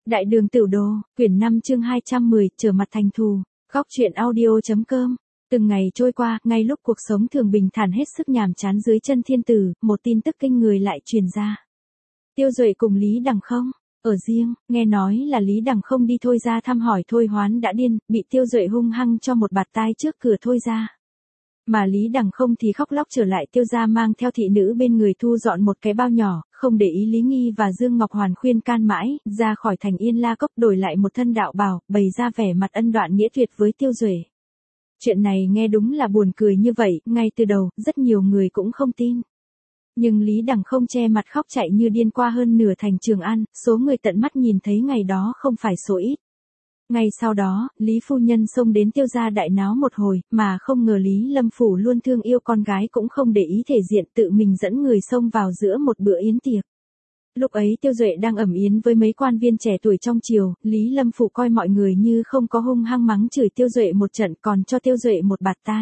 Đại đường tiểu đồ, quyển 5 chương 210, trở mặt thành thù. Góc truyện audio.com. Từng ngày trôi qua, ngay lúc cuộc sống thường bình thản hết sức nhàm chán dưới chân thiên tử, một tin tức kinh người lại truyền ra. Tiêu Duệ cùng Lý Đằng Không ở riêng, nghe nói là Lý Đằng Không đi Thôi Gia thăm hỏi Thôi Hoán đã điên, bị Tiêu Duệ hung hăng cho một bạt tai trước cửa Thôi Gia. Mà Lý Đằng Không thì khóc lóc trở lại Tiêu gia mang theo thị nữ bên người thu dọn một cái bao nhỏ, không để ý Lý Nghi và Dương Ngọc Hoàn khuyên can mãi, ra khỏi thành Yên La Cốc đổi lại một thân đạo bào, bày ra vẻ mặt ân đoạn nghĩa tuyệt với Tiêu Duệ. Chuyện này nghe đúng là buồn cười như vậy, ngay từ đầu, rất nhiều người cũng không tin. Nhưng Lý Đằng Không che mặt khóc chạy như điên qua hơn nửa thành Trường An, số người tận mắt nhìn thấy ngày đó không phải số ít. Ngay sau đó, Lý phu nhân xông đến Tiêu gia đại náo một hồi, mà không ngờ Lý Lâm Phủ luôn thương yêu con gái cũng không để ý thể diện tự mình dẫn người xông vào giữa một bữa yến tiệc. Lúc ấy Tiêu Duệ đang ẩm yến với mấy quan viên trẻ tuổi trong triều, Lý Lâm Phủ coi mọi người như không có hung hăng mắng chửi Tiêu Duệ một trận còn cho Tiêu Duệ một bạt tai.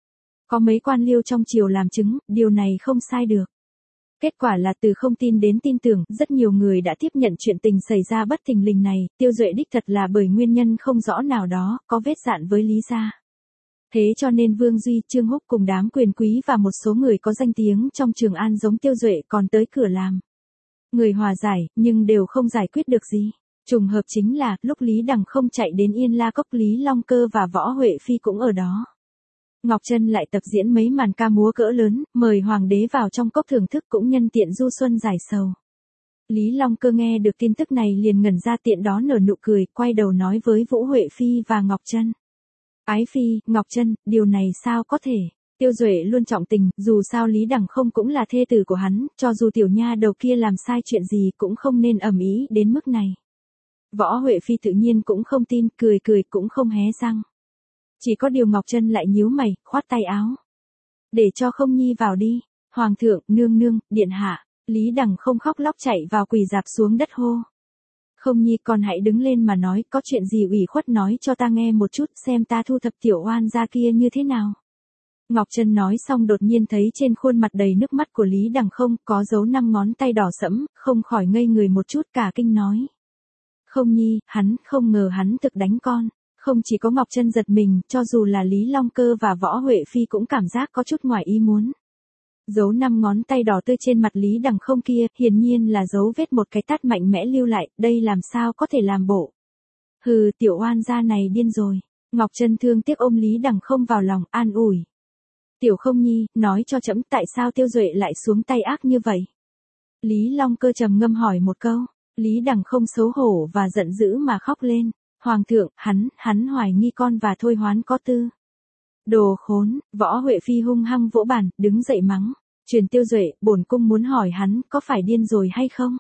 Có mấy quan liêu trong triều làm chứng, điều này không sai được. Kết quả là từ không tin đến tin tưởng, rất nhiều người đã tiếp nhận chuyện tình xảy ra bất thình lình này, Tiêu Duệ đích thật là bởi nguyên nhân không rõ nào đó, có vết dạn với Lý gia. Thế cho nên Vương Duy, Trương Húc cùng đám quyền quý và một số người có danh tiếng trong Trường An giống Tiêu Duệ còn tới cửa làm người hòa giải, nhưng đều không giải quyết được gì. Trùng hợp chính là, lúc Lý Đằng Không chạy đến Yên La Cốc, Lý Long Cơ và Võ Huệ Phi cũng ở đó. Ngọc Trân lại tập diễn mấy màn ca múa cỡ lớn, mời hoàng đế vào trong cốc thưởng thức cũng nhân tiện du xuân giải sầu. Lý Long Cơ nghe được tin tức này liền ngẩn ra tiện đó nở nụ cười, quay đầu nói với Vũ Huệ Phi và Ngọc Trân. Ái Phi, Ngọc Trân, điều này sao có thể? Tiêu Duệ luôn trọng tình, dù sao Lý Đằng Không cũng là thê tử của hắn, cho dù tiểu nha đầu kia làm sai chuyện gì cũng không nên ầm ĩ đến mức này. Võ Huệ Phi tự nhiên cũng không tin, cười cười cũng không hé răng. Chỉ có điều Ngọc Trân lại nhíu mày, khoát tay áo. Để cho Không Nhi vào đi. Hoàng thượng, nương nương, điện hạ. Lý Đằng Không khóc lóc chạy vào quỳ dạp xuống đất hô. Không Nhi, con hãy đứng lên mà nói, có chuyện gì ủy khuất nói cho ta nghe một chút, xem ta thu thập tiểu oan gia kia như thế nào. Ngọc Trân nói xong đột nhiên thấy trên khuôn mặt đầy nước mắt của Lý Đằng Không có dấu 5 ngón tay đỏ sẫm, không khỏi ngây người một chút, cả kinh nói. Không Nhi, hắn, không ngờ hắn thực đánh con. Không chỉ có Ngọc Trân giật mình, cho dù là Lý Long Cơ và Võ Huệ Phi cũng cảm giác có chút ngoài ý muốn. Dấu 5 ngón tay đỏ tươi trên mặt Lý Đằng Không kia, hiển nhiên là dấu vết một cái tát mạnh mẽ lưu lại, đây làm sao có thể làm bộ. Hừ, tiểu oan gia này điên rồi. Ngọc Trân thương tiếc ôm Lý Đằng Không vào lòng, an ủi. Tiểu Không Nhi, nói cho trẫm tại sao Tiêu Duệ lại xuống tay ác như vậy. Lý Long Cơ trầm ngâm hỏi một câu, Lý Đằng Không xấu hổ và giận dữ mà khóc lên. Hoàng thượng, hắn hoài nghi con và Thôi Hoán có tư. Đồ khốn, Võ Huệ Phi hung hăng vỗ bàn, đứng dậy mắng. Truyền Tiêu Duệ, bổn cung muốn hỏi hắn, có phải điên rồi hay không?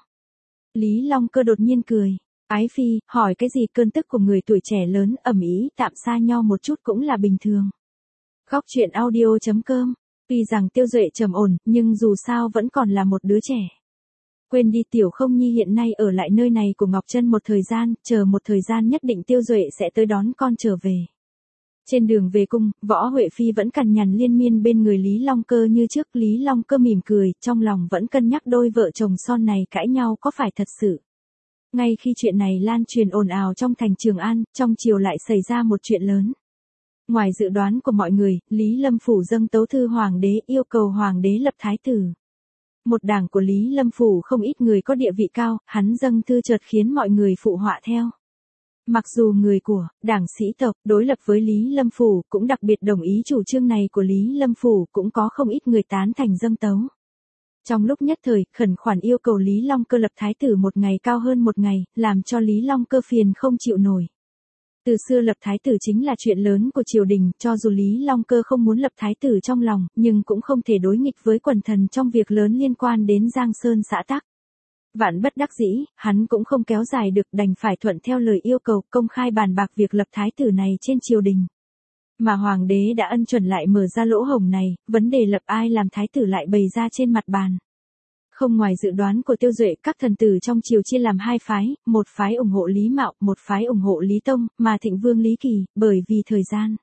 Lý Long Cơ đột nhiên cười. Ái Phi, hỏi cái gì, cơn tức của người tuổi trẻ lớn, ầm ĩ, tạm xa nhau một chút cũng là bình thường. Góc truyện audio.com. Tuy rằng Tiêu Duệ trầm ổn, nhưng dù sao vẫn còn là một đứa trẻ. Quên đi, tiểu Không Nhi hiện nay ở lại nơi này của Ngọc Trân một thời gian, chờ một thời gian nhất định Tiêu Duệ sẽ tới đón con trở về. Trên đường về cung, Võ Huệ Phi vẫn cằn nhằn liên miên bên người Lý Long Cơ như trước. Lý Long Cơ mỉm cười, trong lòng vẫn cân nhắc đôi vợ chồng son này cãi nhau có phải thật sự. Ngay khi chuyện này lan truyền ồn ào trong thành Trường An, trong triều lại xảy ra một chuyện lớn. Ngoài dự đoán của mọi người, Lý Lâm Phủ dâng tấu thư hoàng đế yêu cầu hoàng đế lập thái tử. Một đảng của Lý Lâm Phủ không ít người có địa vị cao, hắn dâng thư chợt khiến mọi người phụ họa theo. Mặc dù người của đảng sĩ tộc đối lập với Lý Lâm Phủ cũng đặc biệt đồng ý chủ trương này của Lý Lâm Phủ, cũng có không ít người tán thành dâng tấu. Trong lúc nhất thời, khẩn khoản yêu cầu Lý Long Cơ lập thái tử một ngày cao hơn một ngày, làm cho Lý Long Cơ phiền không chịu nổi. Từ xưa lập thái tử chính là chuyện lớn của triều đình, cho dù Lý Long Cơ không muốn lập thái tử trong lòng, nhưng cũng không thể đối nghịch với quần thần trong việc lớn liên quan đến Giang Sơn xã tắc. Vạn bất đắc dĩ, hắn cũng không kéo dài được, đành phải thuận theo lời yêu cầu, công khai bàn bạc việc lập thái tử này trên triều đình. Mà hoàng đế đã ân chuẩn lại mở ra lỗ hổng này, vấn đề lập ai làm thái tử lại bày ra trên mặt bàn. Không ngoài dự đoán của Tiêu Duệ, các thần tử trong triều chia làm hai phái, một phái ủng hộ Lý Mạo, một phái ủng hộ Lý Tông, mà Thịnh Vương Lý Kỳ, bởi vì thời gian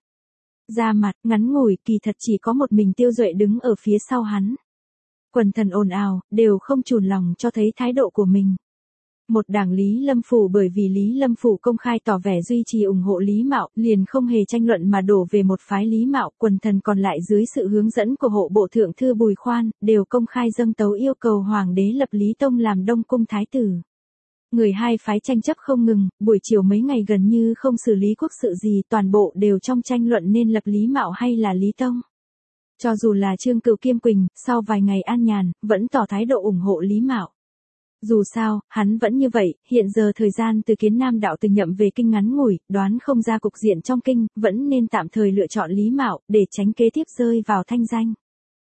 ra mặt ngắn ngủi, kỳ thật chỉ có một mình Tiêu Duệ đứng ở phía sau hắn. Quần thần ồn ào, đều không chùn lòng cho thấy thái độ của mình. Một đảng Lý Lâm Phủ bởi vì Lý Lâm Phủ công khai tỏ vẻ duy trì ủng hộ Lý Mạo, liền không hề tranh luận mà đổ về một phái Lý Mạo, quần thần còn lại dưới sự hướng dẫn của hộ bộ thượng thư Bùi Khoan, đều công khai dâng tấu yêu cầu hoàng đế lập Lý Tông làm Đông Cung Thái tử. Người hai phái tranh chấp không ngừng, buổi chiều mấy ngày gần như không xử lý quốc sự gì, toàn bộ đều trong tranh luận nên lập Lý Mạo hay là Lý Tông. Cho dù là Trương Cửu Kiêm Quỳnh, sau vài ngày an nhàn, vẫn tỏ thái độ ủng hộ Lý Mạo. Dù sao, hắn vẫn như vậy, hiện giờ thời gian từ Kiến Nam đạo từ nhậm về kinh ngắn ngủi, đoán không ra cục diện trong kinh, vẫn nên tạm thời lựa chọn Lý Mạo, để tránh kế tiếp rơi vào thanh danh.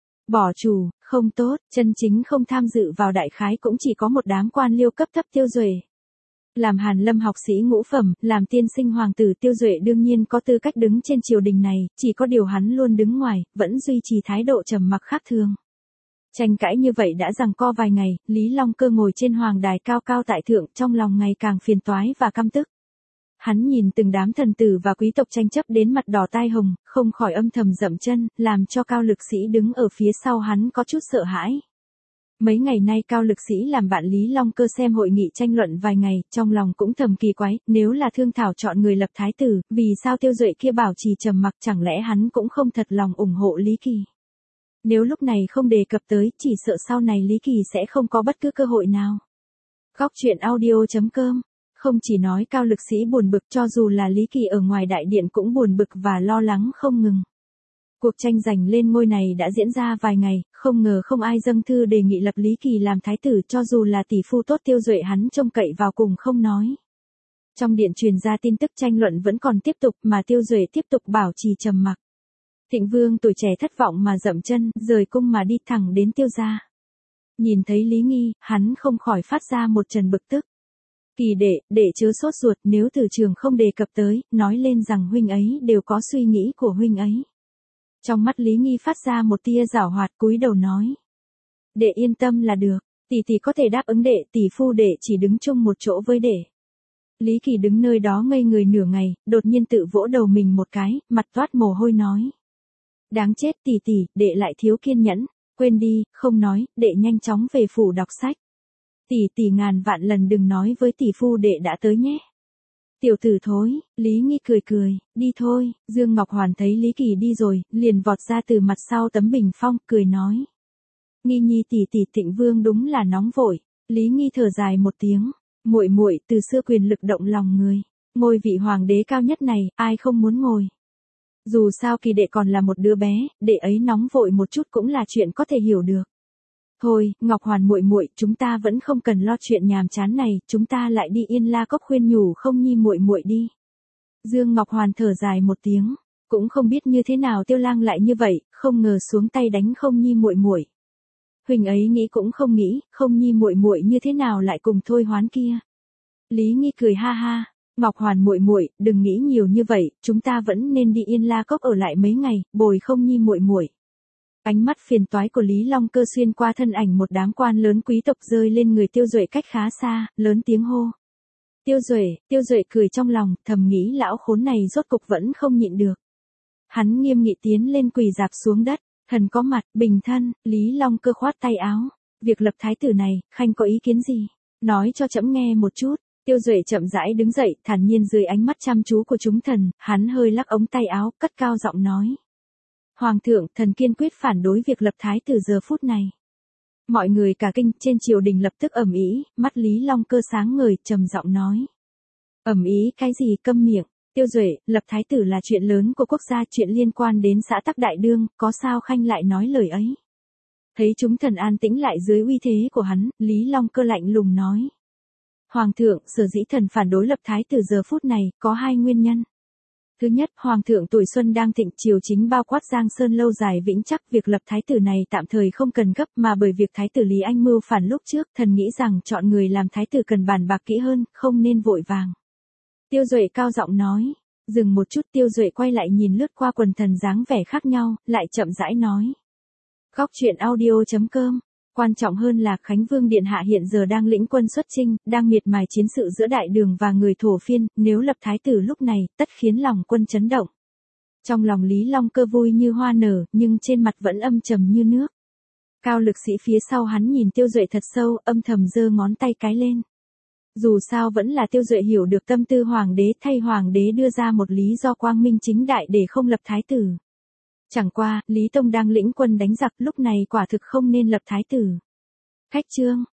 Bỏ chủ, không tốt, chân chính không tham dự vào đại khái cũng chỉ có một đám quan liêu cấp thấp Tiêu Duệ. Làm Hàn Lâm học sĩ ngũ phẩm, làm tiên sinh hoàng tử Tiêu Duệ đương nhiên có tư cách đứng trên triều đình này, chỉ có điều hắn luôn đứng ngoài, vẫn duy trì thái độ trầm mặc khác thường. Tranh cãi như vậy đã giằng co vài ngày, Lý Long Cơ ngồi trên hoàng đài cao cao tại thượng, trong lòng ngày càng phiền toái và căm tức. Hắn nhìn từng đám thần tử và quý tộc tranh chấp đến mặt đỏ tai hồng, không khỏi âm thầm dậm chân, làm cho Cao Lực Sĩ đứng ở phía sau hắn có chút sợ hãi. Mấy ngày nay Cao Lực Sĩ làm bạn Lý Long Cơ xem hội nghị tranh luận vài ngày, trong lòng cũng thầm kỳ quái, nếu là thương thảo chọn người lập thái tử, vì sao Tiêu Duệ kia bảo trì trầm mặc, chẳng lẽ hắn cũng không thật lòng ủng hộ Lý Kỳ. Nếu lúc này không đề cập tới, chỉ sợ sau này Lý Kỳ sẽ không có bất cứ cơ hội nào. Góc truyện audio.com. Không chỉ nói Cao Lực Sĩ buồn bực, cho dù là Lý Kỳ ở ngoài đại điện cũng buồn bực và lo lắng không ngừng. Cuộc tranh giành lên ngôi này đã diễn ra vài ngày, không ngờ không ai dâng thư đề nghị lập Lý Kỳ làm thái tử, cho dù là tỷ phu tốt Tiêu Duệ hắn trông cậy vào cùng không nói. Trong điện truyền ra tin tức tranh luận vẫn còn tiếp tục mà Tiêu Duệ tiếp tục bảo trì trầm mặc. Thịnh Vương tuổi trẻ thất vọng mà dậm chân, rời cung mà đi thẳng đến Tiêu gia. Nhìn thấy Lý Nghi, hắn không khỏi phát ra một trần bực tức. Kỳ đệ chớ sốt ruột, nếu từ trường không đề cập tới, nói lên rằng huynh ấy đều có suy nghĩ của huynh ấy. Trong mắt Lý Nghi phát ra một tia giảo hoạt, cúi đầu nói. Đệ yên tâm là được, tỷ có thể đáp ứng đệ, tỷ phu đệ chỉ đứng chung một chỗ với đệ. Lý Kỳ đứng nơi đó ngây người nửa ngày, đột nhiên tự vỗ đầu mình một cái, mặt toát mồ hôi nói. Đáng chết tỷ, đệ lại thiếu kiên nhẫn, quên đi, không nói, đệ nhanh chóng về phủ đọc sách. Tỷ ngàn vạn lần đừng nói với tỷ phu đệ đã tới nhé. Tiểu tử thối, Lý Nghi cười, đi thôi. Dương Ngọc Hoàn thấy Lý Kỳ đi rồi, liền vọt ra từ mặt sau tấm bình phong, cười nói. Nghi nhi tỷ Thịnh Vương đúng là nóng vội. Lý Nghi thở dài một tiếng, muội từ xưa quyền lực động lòng người, ngôi vị hoàng đế cao nhất này, ai không muốn ngồi. Dù sao Kỳ đệ còn là một đứa bé, đệ ấy nóng vội một chút cũng là chuyện có thể hiểu được. Thôi, Ngọc Hoàn muội, chúng ta vẫn không cần lo chuyện nhàm chán này, chúng ta lại đi Yên La Cốc khuyên nhủ Không Nhi muội đi. Dương Ngọc Hoàn thở dài một tiếng, cũng không biết như thế nào Tiêu Lang lại như vậy, không ngờ xuống tay đánh Không Nhi muội. Huỳnh ấy nghĩ cũng không nghĩ, Không Nhi muội như thế nào lại cùng Thôi Hoán kia. Lý Nghi cười ha ha, Ngọc Hoàn muội, đừng nghĩ nhiều như vậy, chúng ta vẫn nên đi Yên La Cốc ở lại mấy ngày, bồi Không Nhi muội. Ánh mắt phiền toái của Lý Long Cơ xuyên qua thân ảnh một đám quan lớn quý tộc rơi lên người Tiêu Duệ cách khá xa, lớn tiếng hô. Tiêu Duệ cười trong lòng, thầm nghĩ lão khốn này rốt cục vẫn không nhịn được. Hắn nghiêm nghị tiến lên quỳ dạp xuống đất, thần có mặt, bình thân, Lý Long Cơ khoát tay áo. Việc lập thái tử này, khanh có ý kiến gì? Nói cho trẫm nghe một chút. Tiêu Duệ chậm rãi đứng dậy, thản nhiên dưới ánh mắt chăm chú của chúng thần, hắn hơi lắc ống tay áo, cất cao giọng nói. Hoàng thượng, thần kiên quyết phản đối việc lập thái tử giờ phút này. Mọi người cả kinh trên triều đình lập tức ầm ĩ, mắt Lý Long Cơ sáng ngời, trầm giọng nói. Ầm ĩ cái gì, câm miệng. Tiêu Duệ, lập thái tử là chuyện lớn của quốc gia, chuyện liên quan đến xã tắc đại đương, có sao khanh lại nói lời ấy. Thấy chúng thần an tĩnh lại dưới uy thế của hắn, Lý Long Cơ lạnh lùng nói. Hoàng thượng, sở dĩ thần phản đối lập thái tử giờ phút này, có hai nguyên nhân. Thứ nhất, Hoàng thượng tuổi xuân đang thịnh, triều chính bao quát Giang Sơn lâu dài vững chắc, việc lập thái tử này tạm thời không cần gấp, mà bởi việc thái tử Lý Anh mưu phản lúc trước, thần nghĩ rằng chọn người làm thái tử cần bàn bạc kỹ hơn, không nên vội vàng. Tiêu Duệ cao giọng nói, dừng một chút, Tiêu Duệ quay lại nhìn lướt qua quần thần dáng vẻ khác nhau, lại chậm rãi nói. Góc truyện audio.com. Quan trọng hơn là Khánh Vương Điện Hạ hiện giờ đang lĩnh quân xuất chinh, đang miệt mài chiến sự giữa đại đường và người thổ phiên, nếu lập thái tử lúc này, tất khiến lòng quân chấn động. Trong lòng Lý Long Cơ vui như hoa nở, nhưng trên mặt vẫn âm trầm như nước. Cao Lực Sĩ phía sau hắn nhìn Tiêu Duệ thật sâu, âm thầm giơ ngón tay cái lên. Dù sao vẫn là Tiêu Duệ hiểu được tâm tư hoàng đế, thay hoàng đế đưa ra một lý do quang minh chính đại để không lập thái tử. Chẳng qua, Lý Tông đang lĩnh quân đánh giặc, lúc này quả thực không nên lập thái tử. Khách trương,